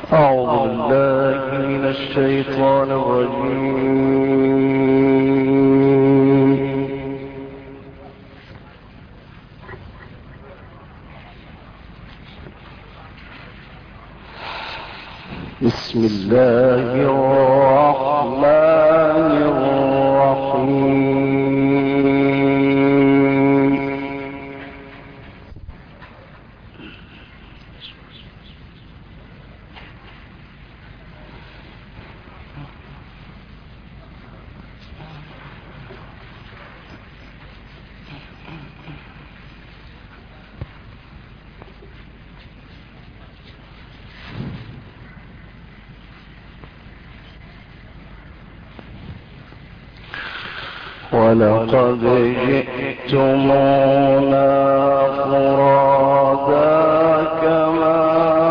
أعوذ بالله من الشيطان الرجيم. بسم الله الرحمن الرحيم. ولقد جئتمونا فرادا كما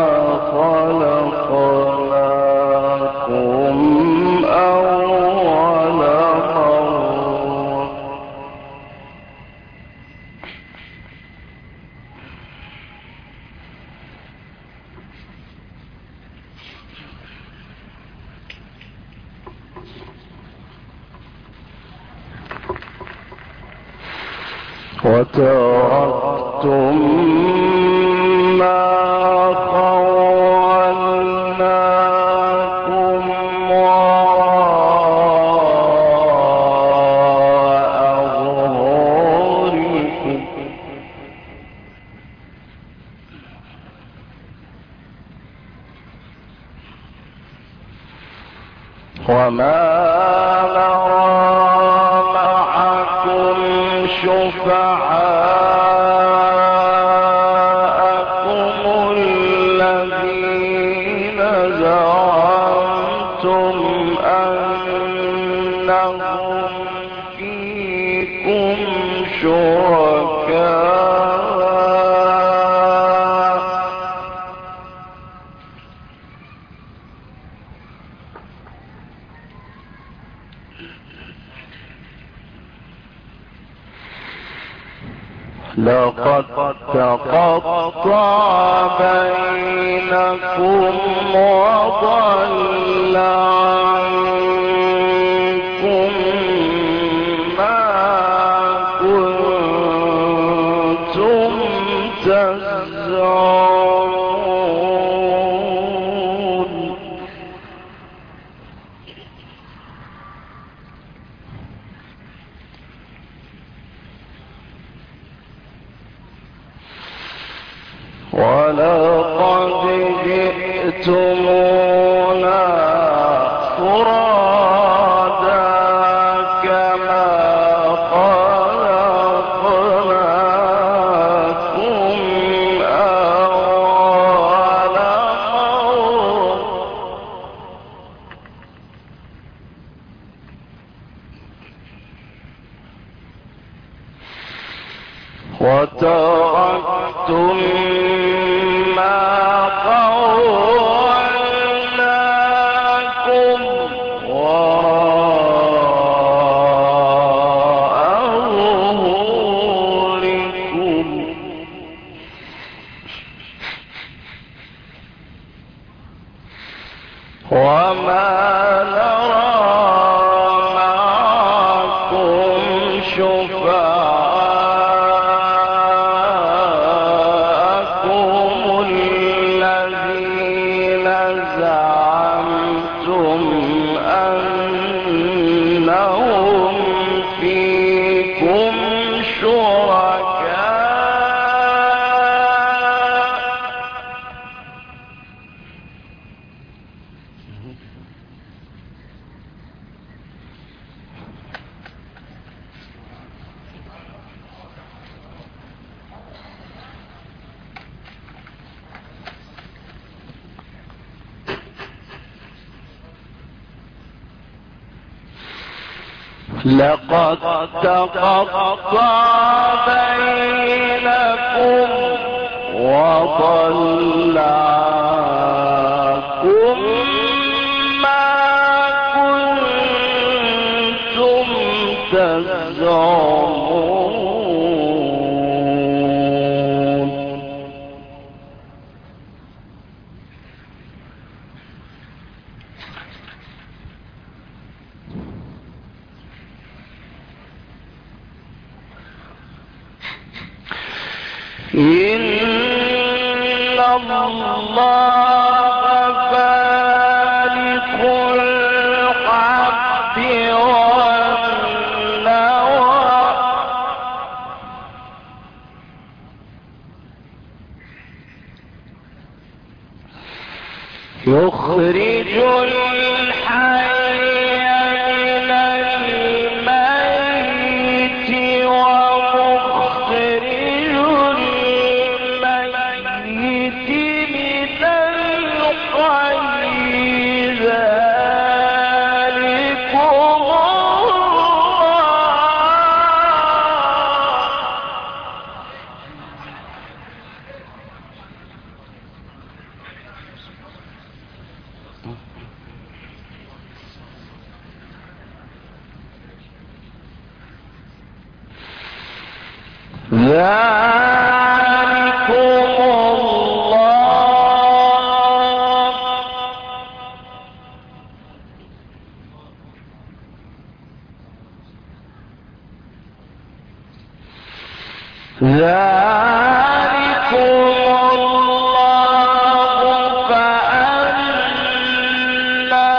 خلقناكم أول مرة وتركتم ما خولناكم وراء ظهوركم وما نرى معكم شفعاءكم الذين زعمتم أنهم فيكم شركاء لقد تقطع بينكم وضل عنكم ما كنتم تزعمون ولقد جئتمونا فرادا كما خلقناكم أول مرة وتركتم ما خولناكم وراء ظهوركم وما نرى معكم شفعاءكم الذين زعمتم أنهم فيكم شركاء لقد تقطع بينكم وضل عنكم ما كنتم تزعمون إن الله فالق الحب والنوى يخرج الحي من الميت ومخرج الميت من الحي ذلكم ذلكم الله فأنا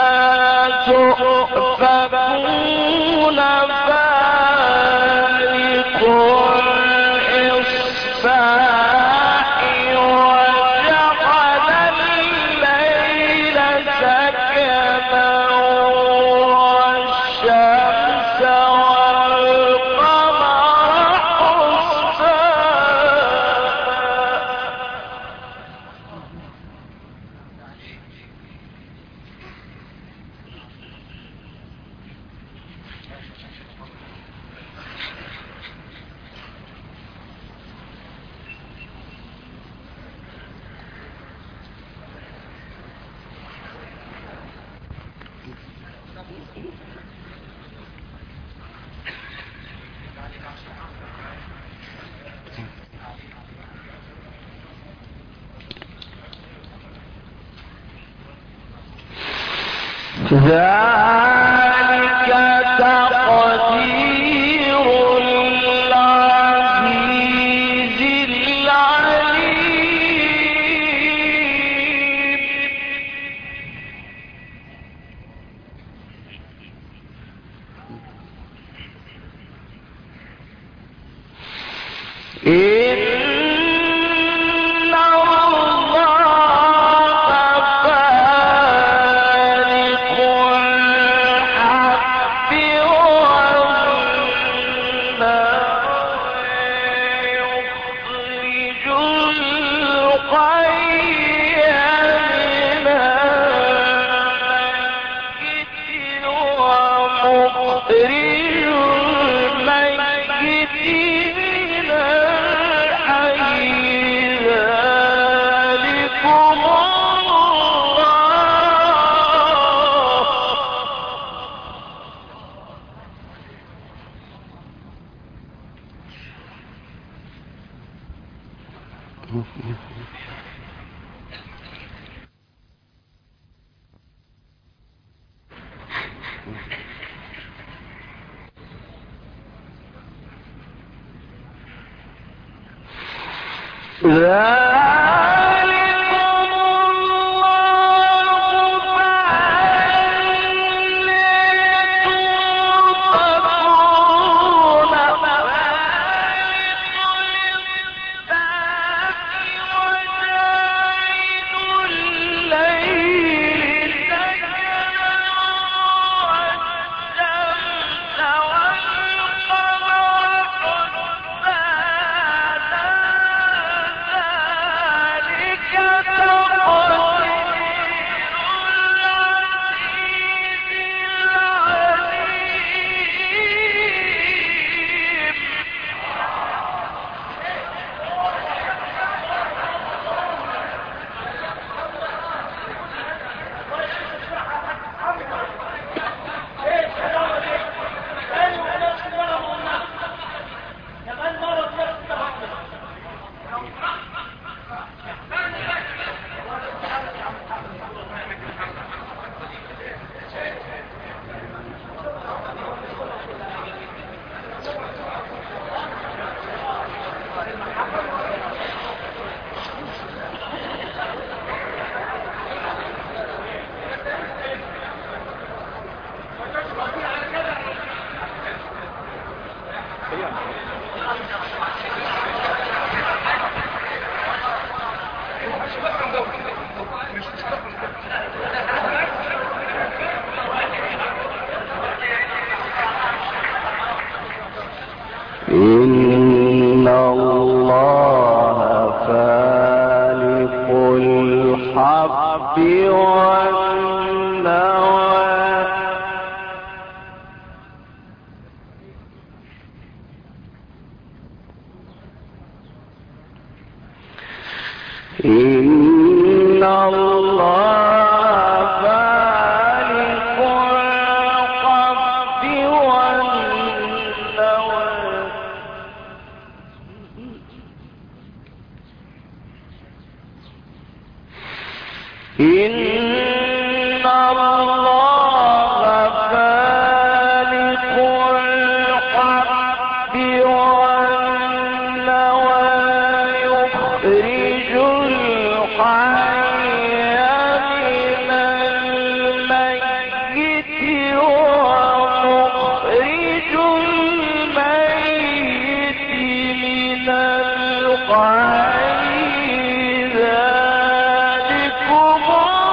تؤفكون فالق الإصباح وجعل الليل سكنا والشمس والقمر ذلك تقدير العزيز العليم إن إن الله فالق الحب والنوى إن الله فالق الحب والنوى يخرج الحي من الميت ومخرج الميت من الحي ذلكم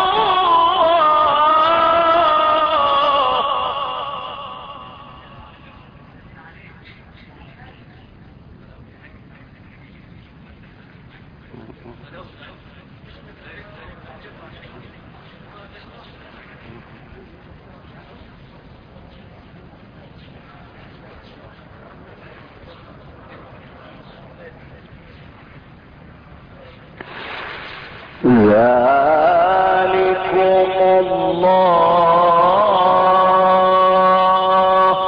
ذلكم الله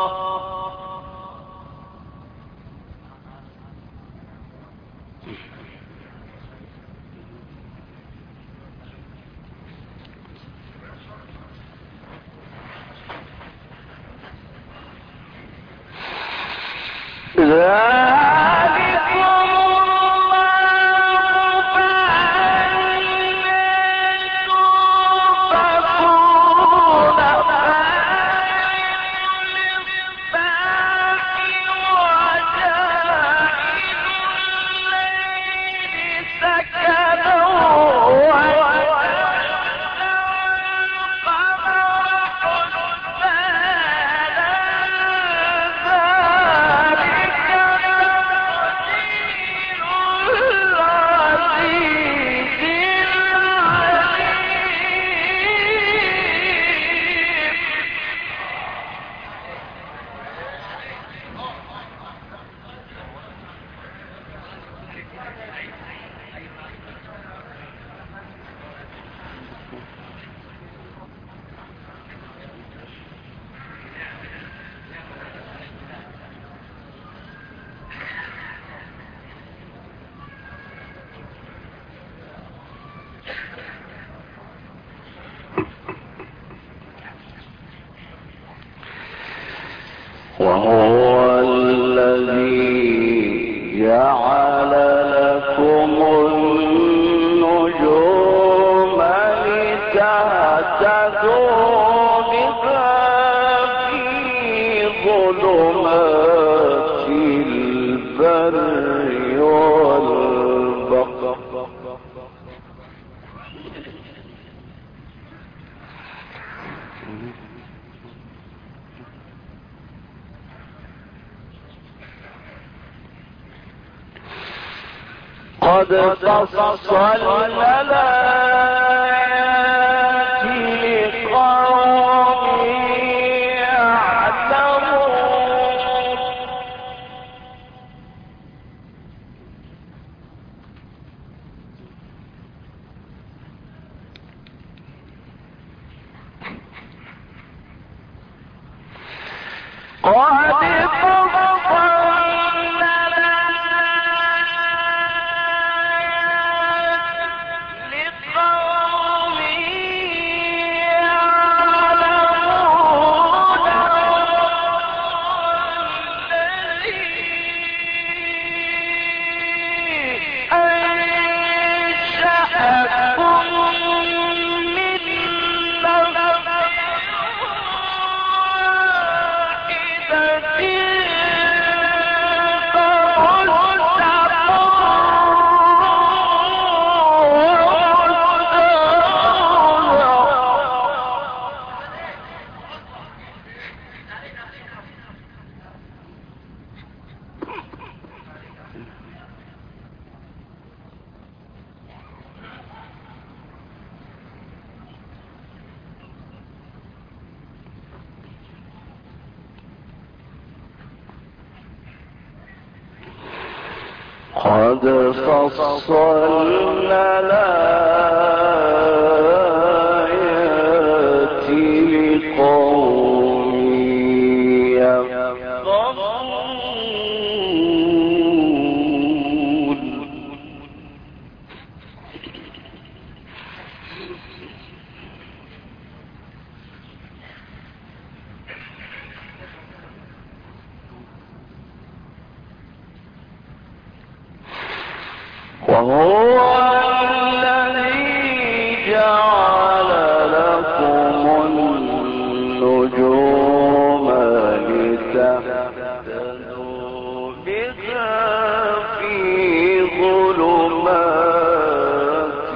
وهو الذي جعل لكم النجوم لتهتدوا بها في ظلمات البر والبحر قد فصلنا الآيات لقوم يعلمون قد فصلنا قد فصلنا الآيات لقوم يفقهون. وهو الذي جعل لكم النجوم لتهتدوا بها في ظلمات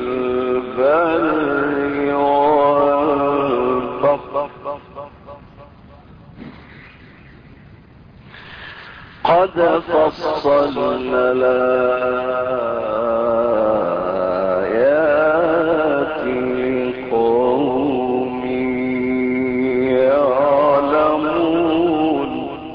البر والبحر قد فصلنا الآيات لقوم يعلمون.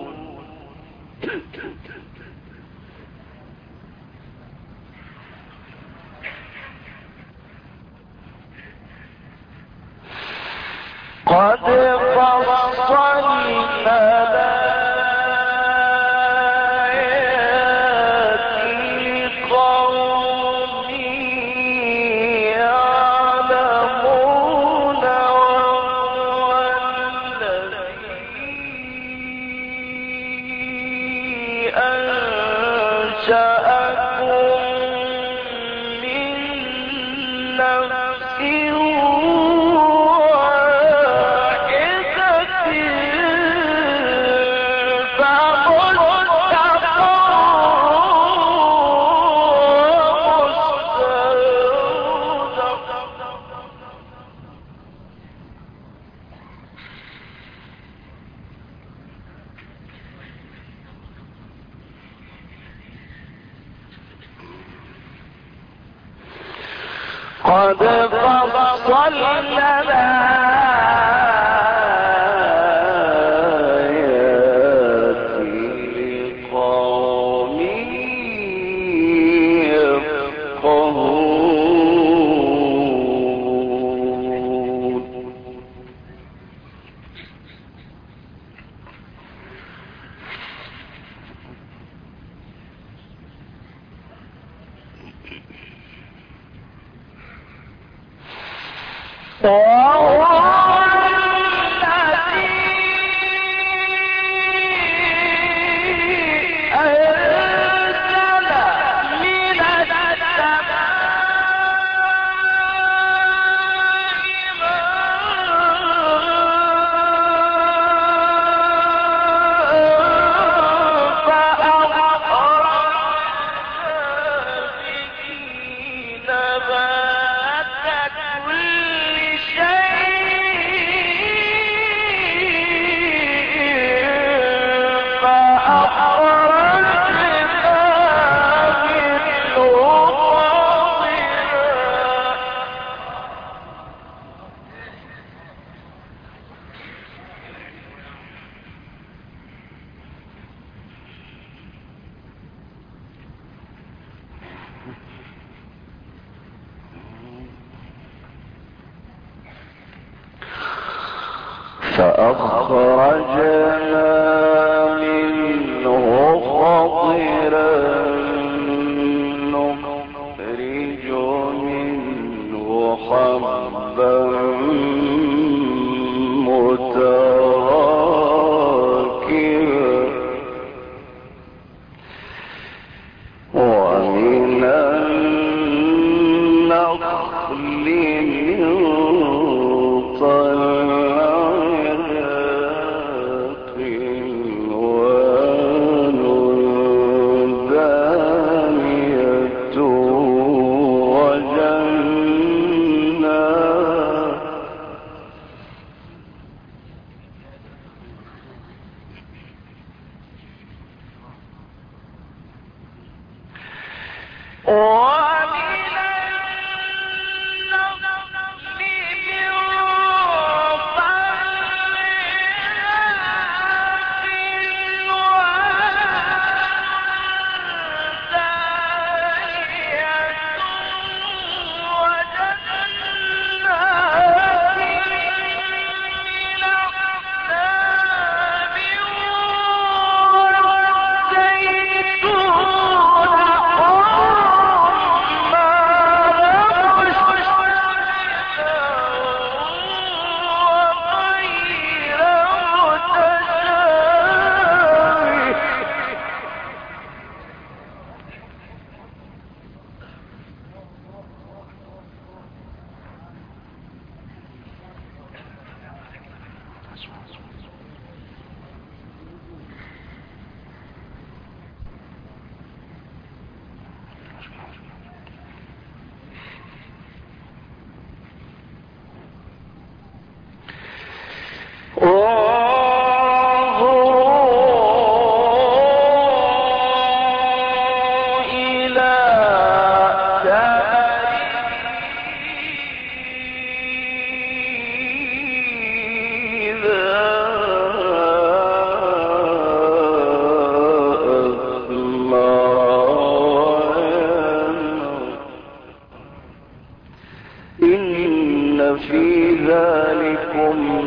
قد فصلنا قد فصلنا الآيات لقوم يفقهون. فأخرجنا منه خضرا نخرج منه حبا متراكبا ومن النخل من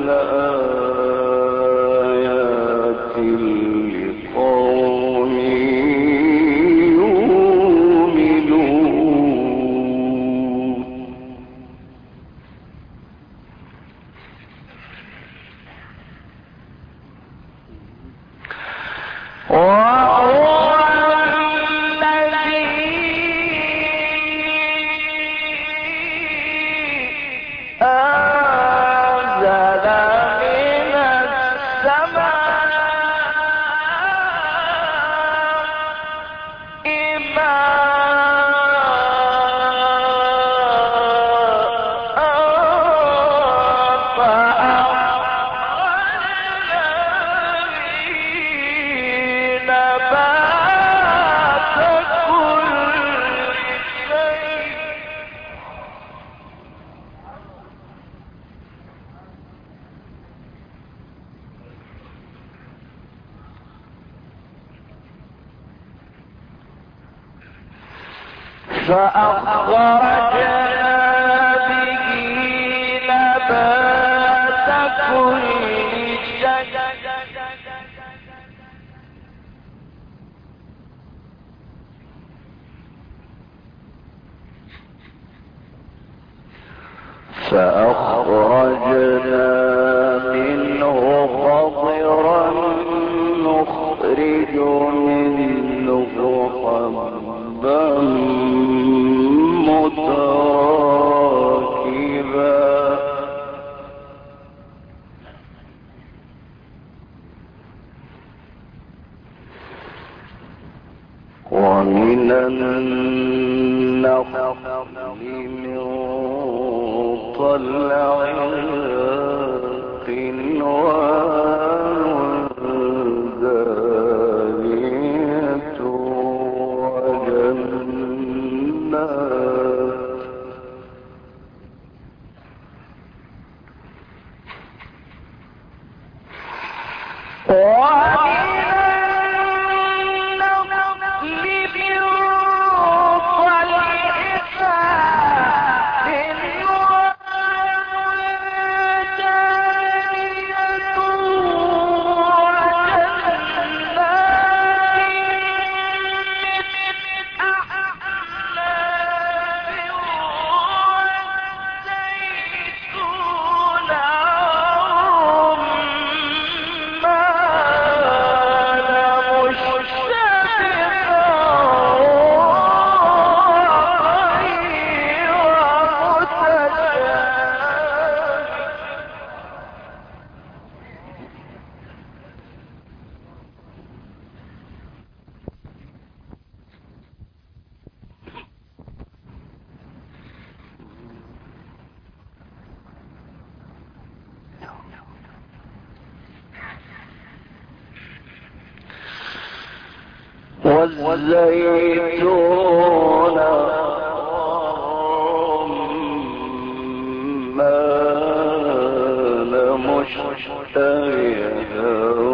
لآيات لقوم يؤمنون فأخرجنا به نبات كل شيء فأخرجنا منه خضرا نخرج منه حبا متراكبا ومن النخل من طلعها قنوان دانية والزيتون والرمان مشتبها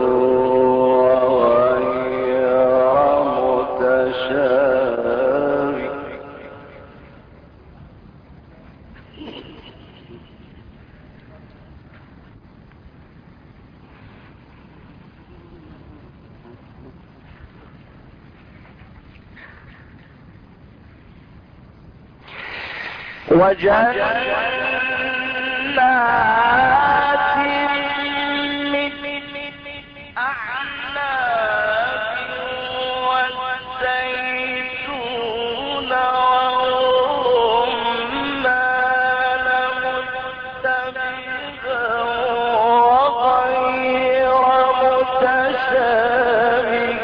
وغير متشابه وجنات من أعناب والزيتون والرمان مشتبها وغير متشابه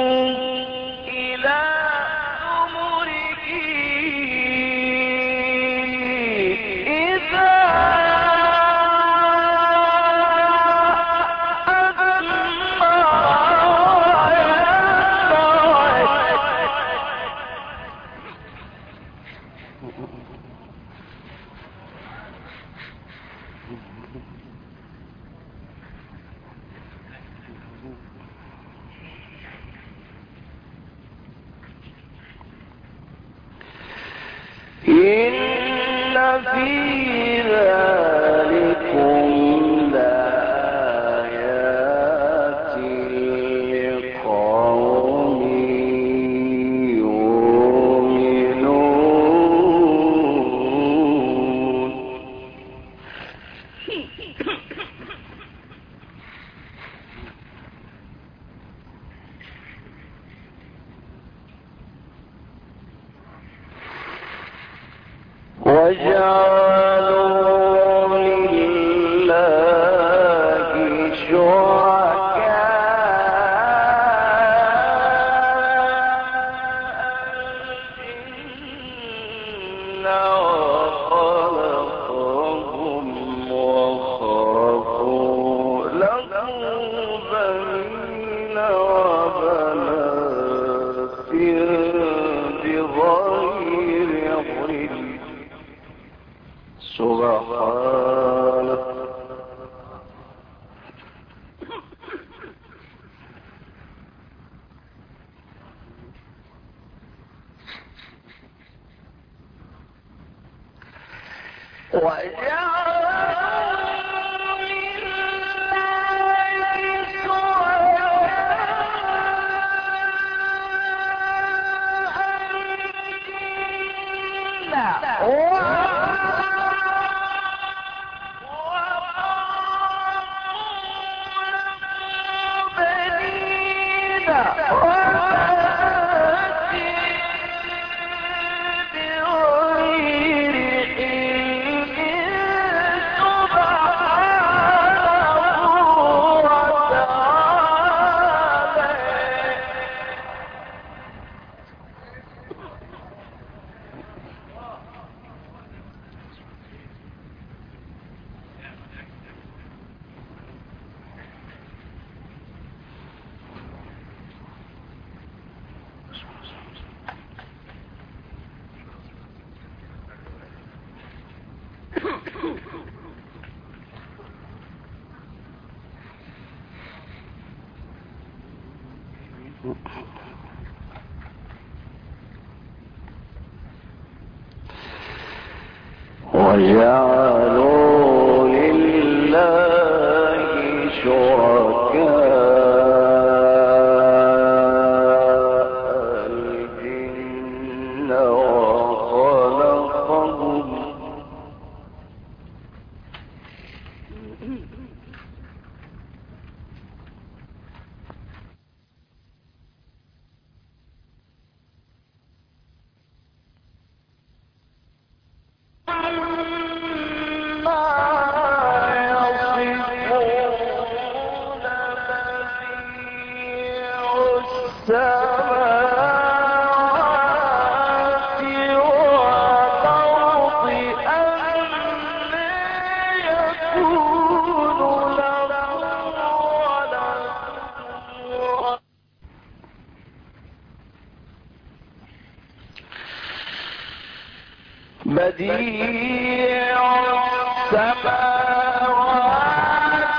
انظروا إلى ثمره في ذلكم لآيات لقوم يؤمنون. وجعلوا لله شركاء الجن وخلقهم وخرقوا له بنين وبنات بغير علم سبحانه. وجعلوا لله شركاء الجن وخلقهم بديع السماوات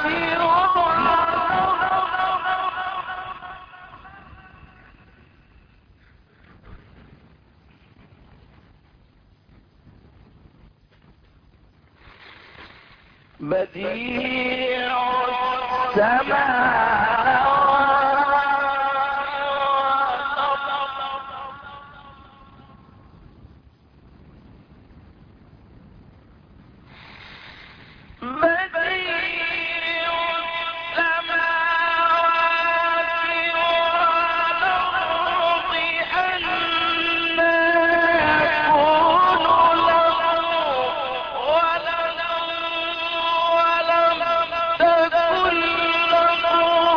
بديع السماوات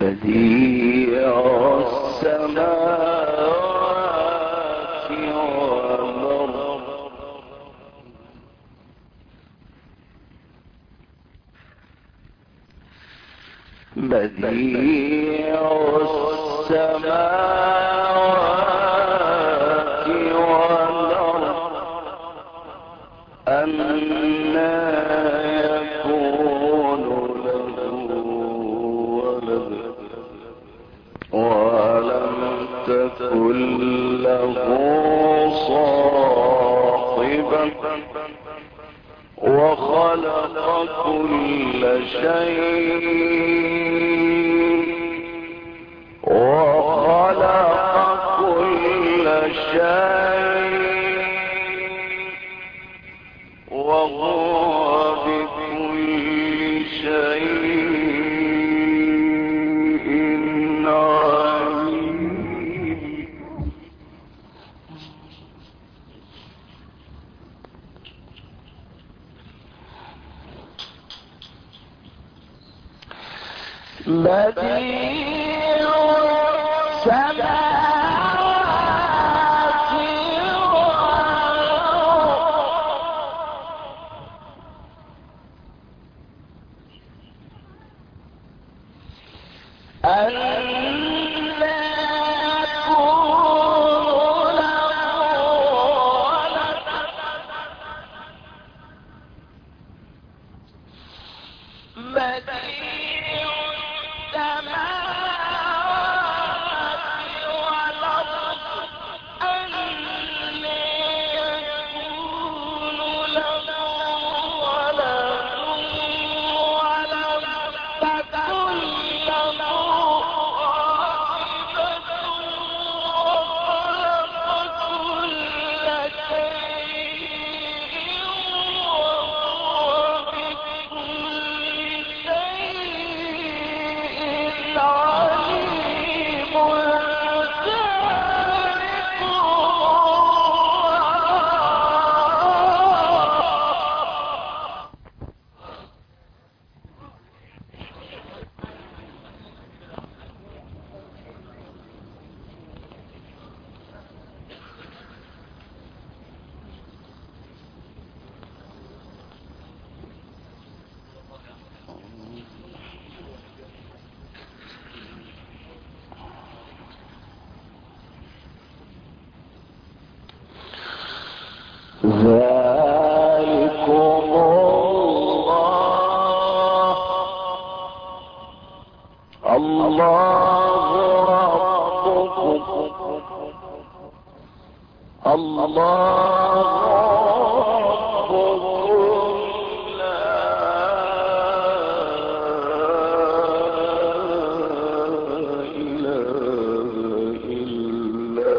بديع السماوات والأرض بديع السماوات والأرض أنى يكون له ولد ولم تكن له صاحبة وخلق كل شيء وهو بكل شيء عليم. بديع السماوات والأرض أنى يكون له ولد بديع السماوات والأرض أنى يكون له ولد ولم تكن له صاحبة وخلق كل شيء وهو بكل شيء عليم. ذلكم الله ربكم لا إله إلا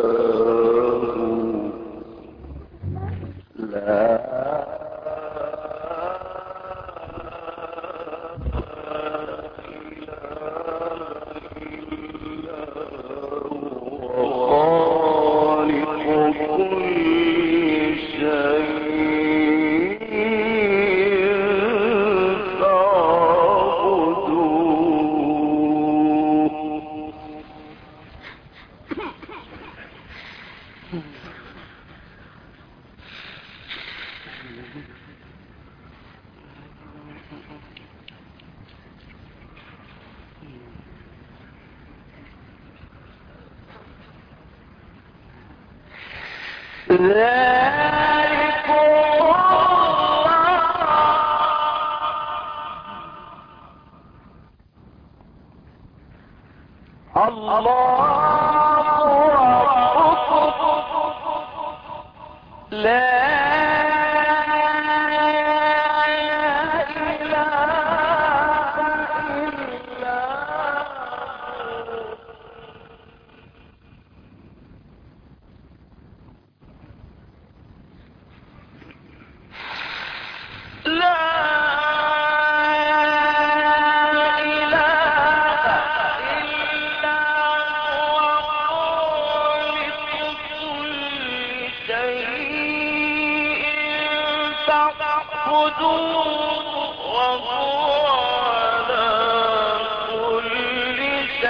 وهو على كل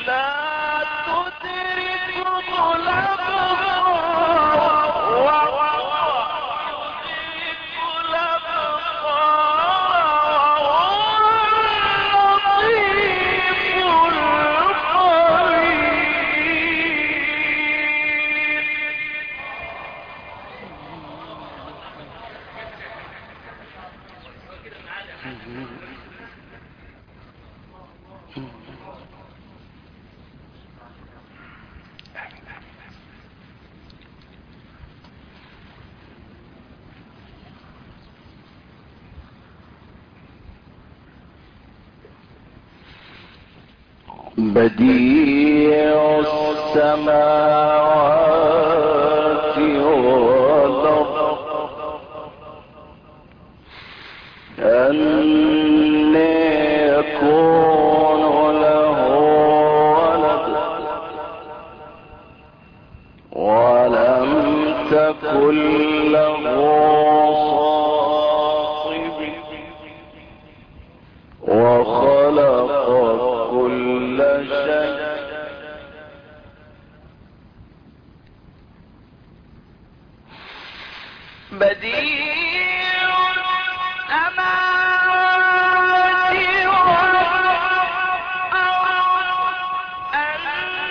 بديع السماوات والأرض أن يكون له ولد ولم تكن له صاحب وخلق كل شيء بديع السماوات والأرض أن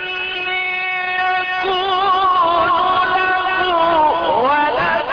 يكون له ولد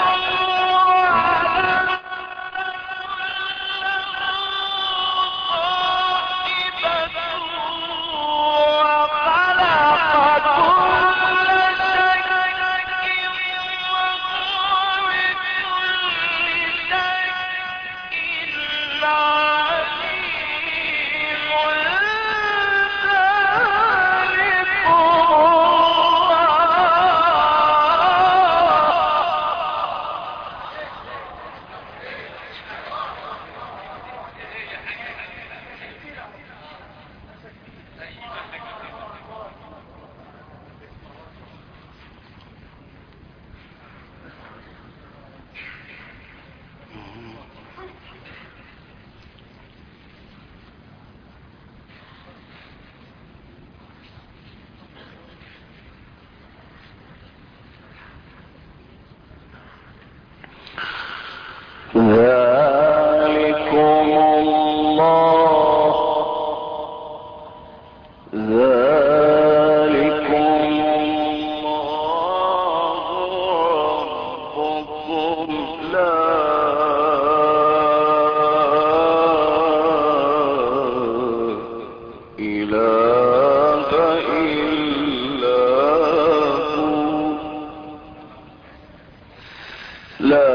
ذلكم الله ربكم لا إله إلا هو لا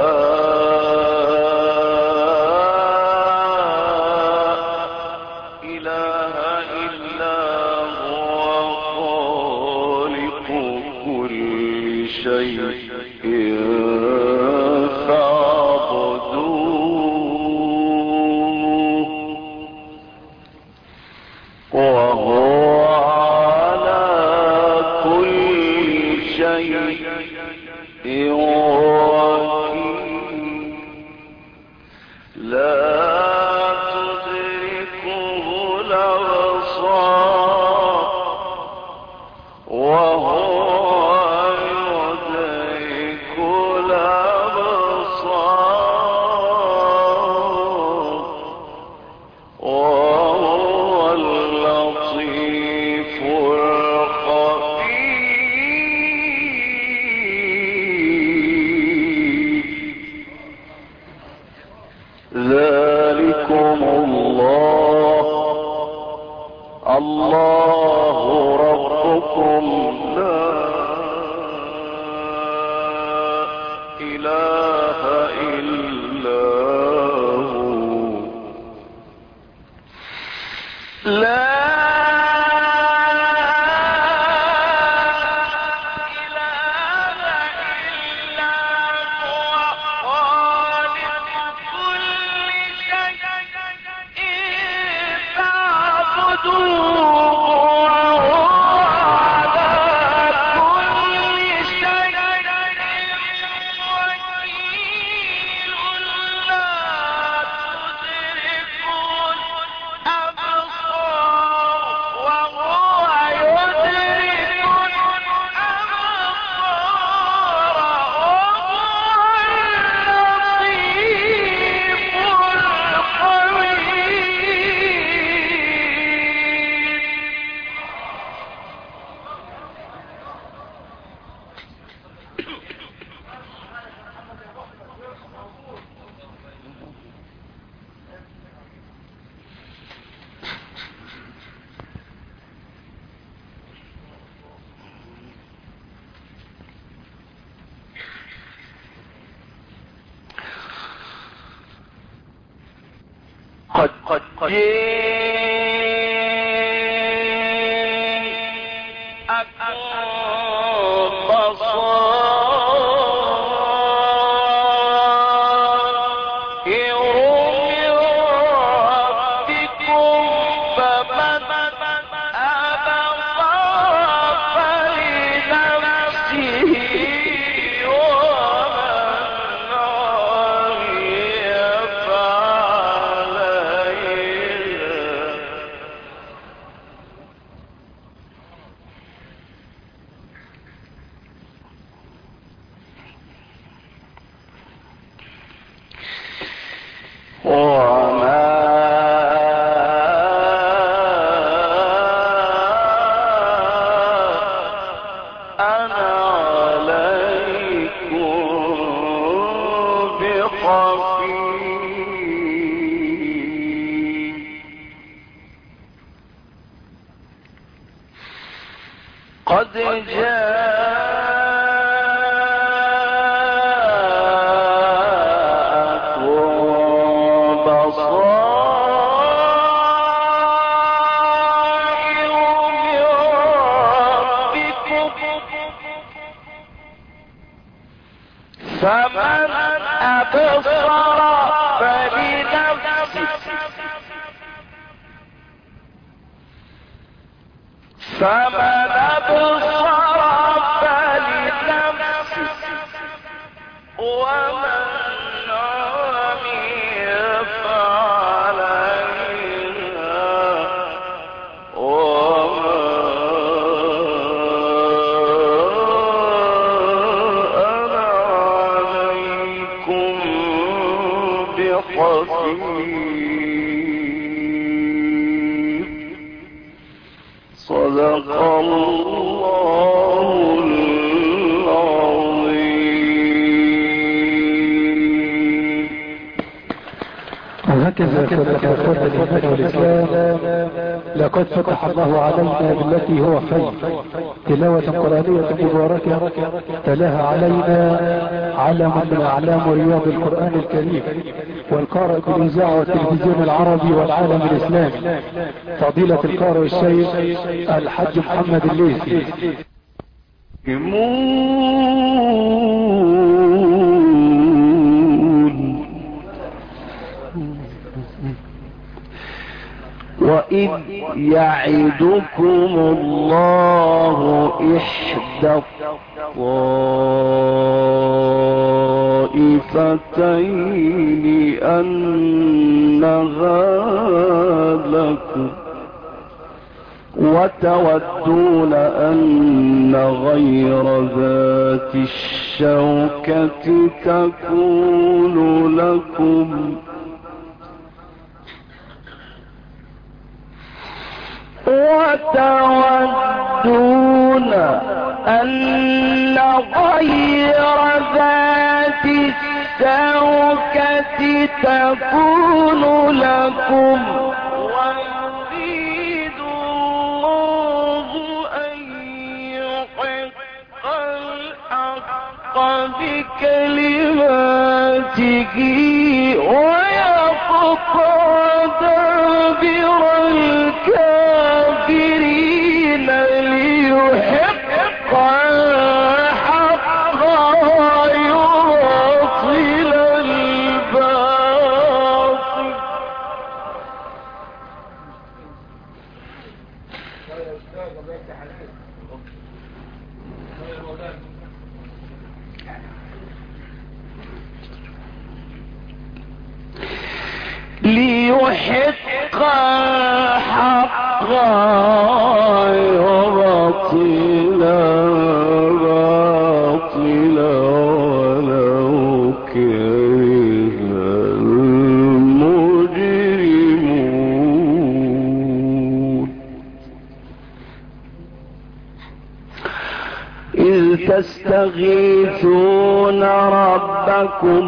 وهو على كل شيء وكيل لا تدركه الأبصار وهو يدرك الأبصار وهو اللطيف الخبير ذلكم الله ربكم لا إله إلا هو لا وهو قد جاءكم بصائر من ربكم فمن أبصر فلنفسه فمن أبصر فلنفسه ومن عمي فعليها وما أنا عليكم بحفيظ. صدق الله العظيم. وهكذا صدق إخوة الإيمان والإسلام. لقد فتح الله علينا بالتي هو خير، تلاوة قرآنية مباركة تلاها علينا علم من أعلام رياض القرآن الكريم، والقارئ بالإذاعة والتلفزيون العربي والعالم الإسلامي، فضيلة القارئ الشيخ الحاج محمد الليثي. وإذ يعدكم الله إحدى الطائفتين أنها لكم وتودون أن غير ذات الشوكة تكون لكم وتودون أن غير ذات الشوكة تكون لكم ويريد الله أن يحق الحق بكلماته ويقطع دابر الكافرين ليحق الحق ويبطل الباطل. ليحق الحق ويبطل الباطل ولو كره المجرمون. إذ تستغيثون ربكم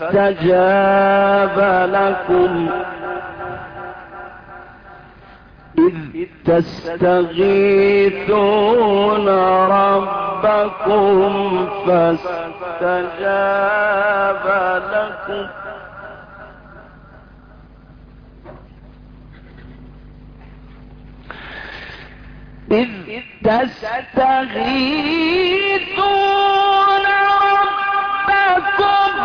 فاستجاب لكم إذ تستغيثون ربكم فاستجاب لكم إذ تستغيثون ربكم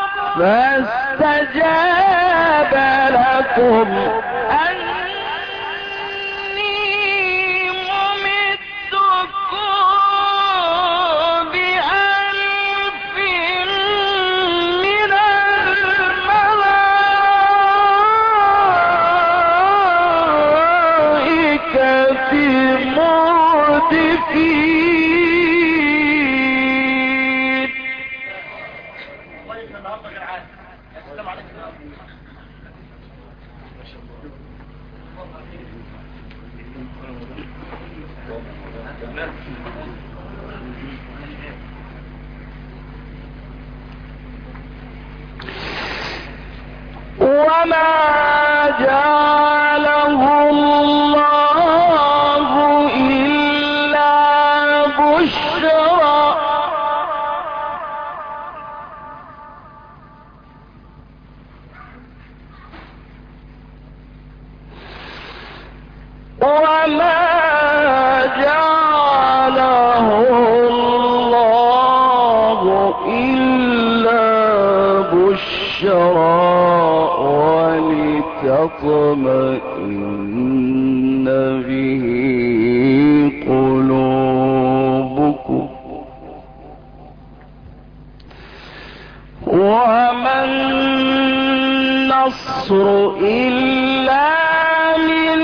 فاستجاب لكم أني ممدكم بألف من الملائكة مردفين. وما جعله الله إلا بشرى وما جعله الله إلا بشرى ولتطمئن به قلوبكم وما النصر إلا من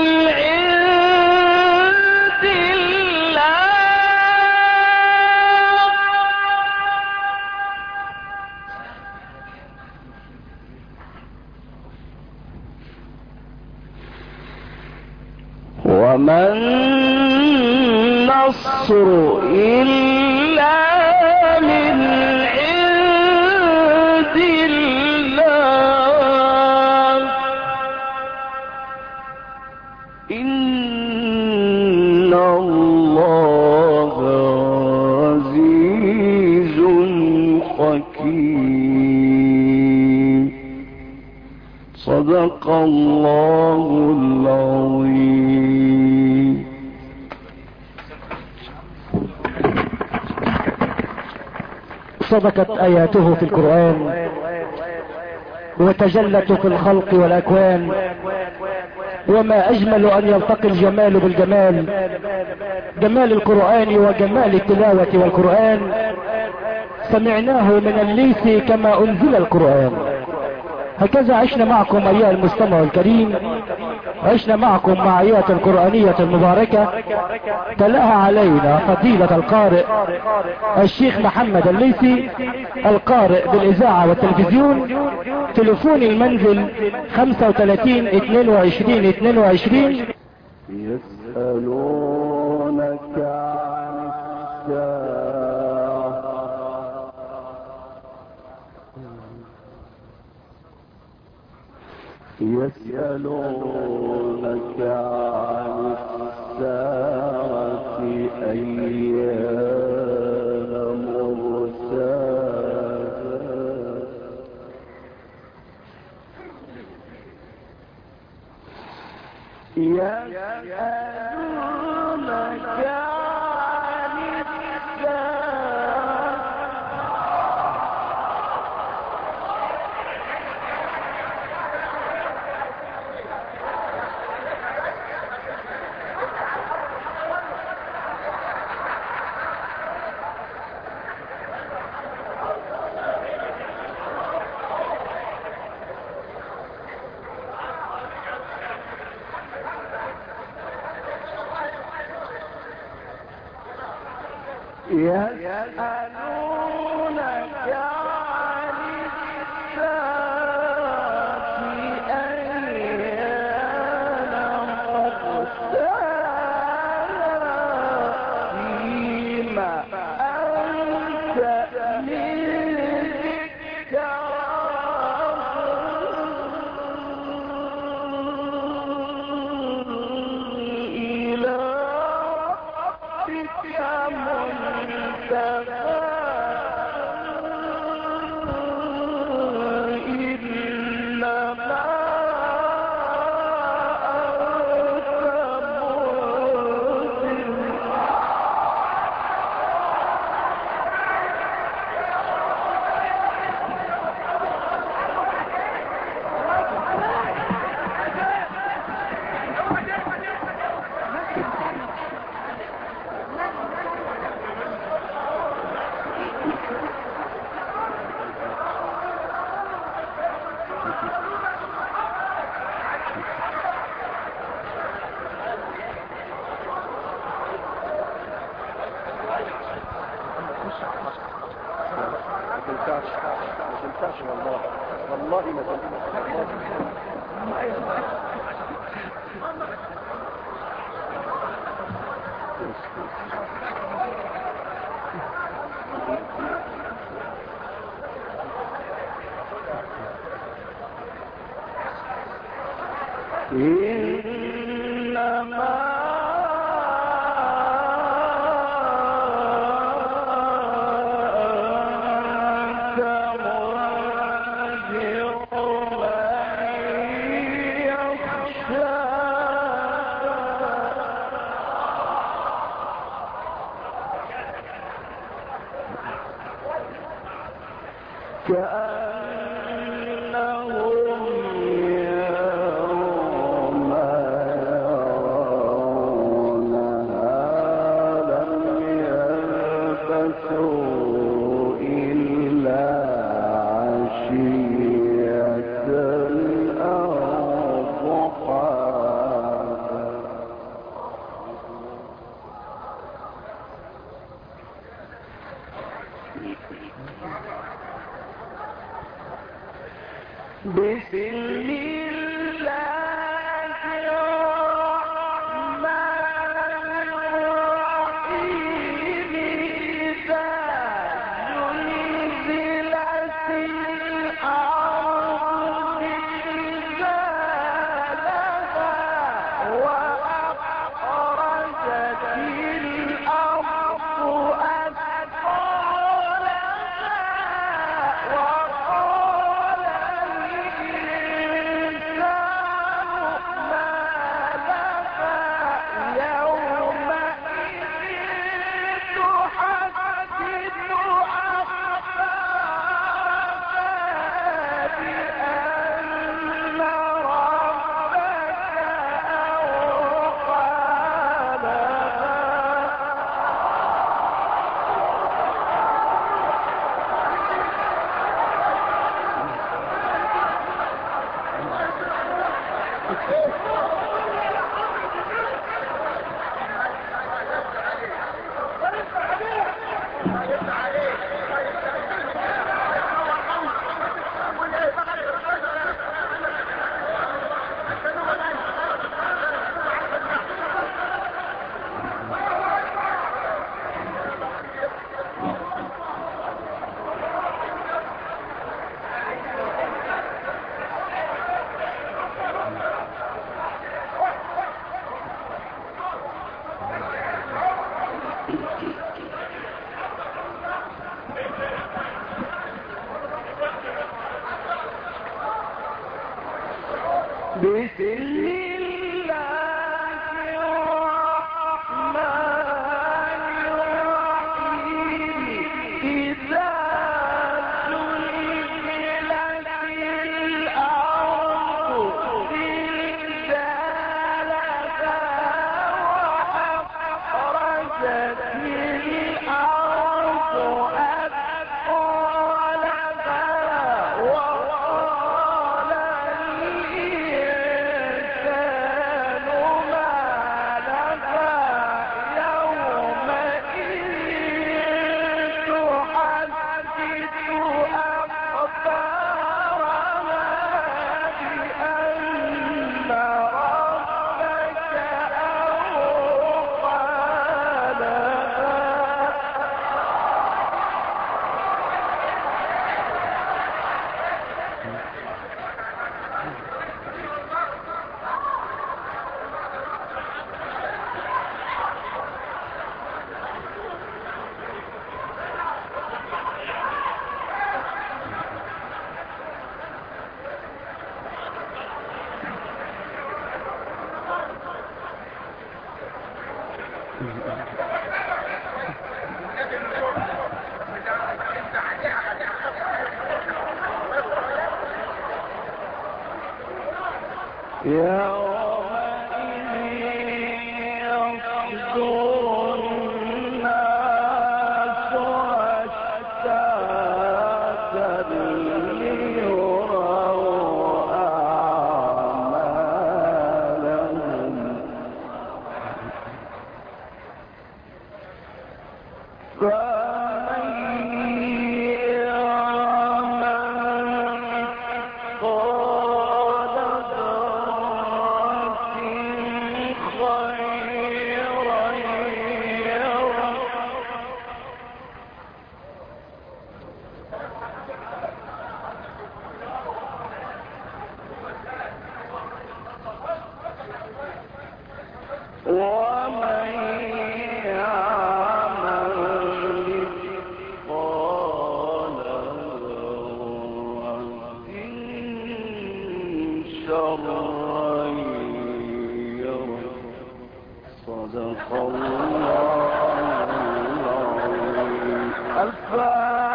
عند الله وما النصر إلا من عند الله إن الله عزيز حكيم. صدق الله العظيم. صدقت آياته في القرآن وتجلت في الخلق والأكوان، وما أجمل أن يلتقي الجمال بالجمال، جمال القرآن وجمال التلاوة والقرآن. سمعناه من الليث كما أنزل القرآن. هكذا عشنا معكم أيها المستمع الكريم، عشنا معكم مع آيات القرآنية المباركة تلاها علينا فضيلة القارئ الشيخ محمد الليثي، القارئ بالإذاعة والتلفزيون. تلفون المنزل 35 22 22. يسألونك عن الساعة يسألونك عن الساعة أيان مرساها يسألونك عن الساعة يسألونك عن الساعة أيان مرساها فيما أنت من ذكراها والله ما إنما بسم الله الرحمن الرحيم إذا زلزلت الأرض زلزالها وأخرجت الأرض أثقالها وقال الإنسان ما لها يومئذ تحدث أخبارها بأن ربك أوحى بسم الله الرحمن الرحيم إذا زلزلت الأرض زلزالها وأخرجت الأرض أثقالها وقال الإنسان صدق الله العظيم.